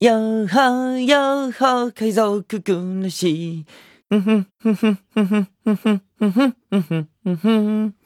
よほよほ海賊くんらしい。ふふふふふふふふふふふふふ。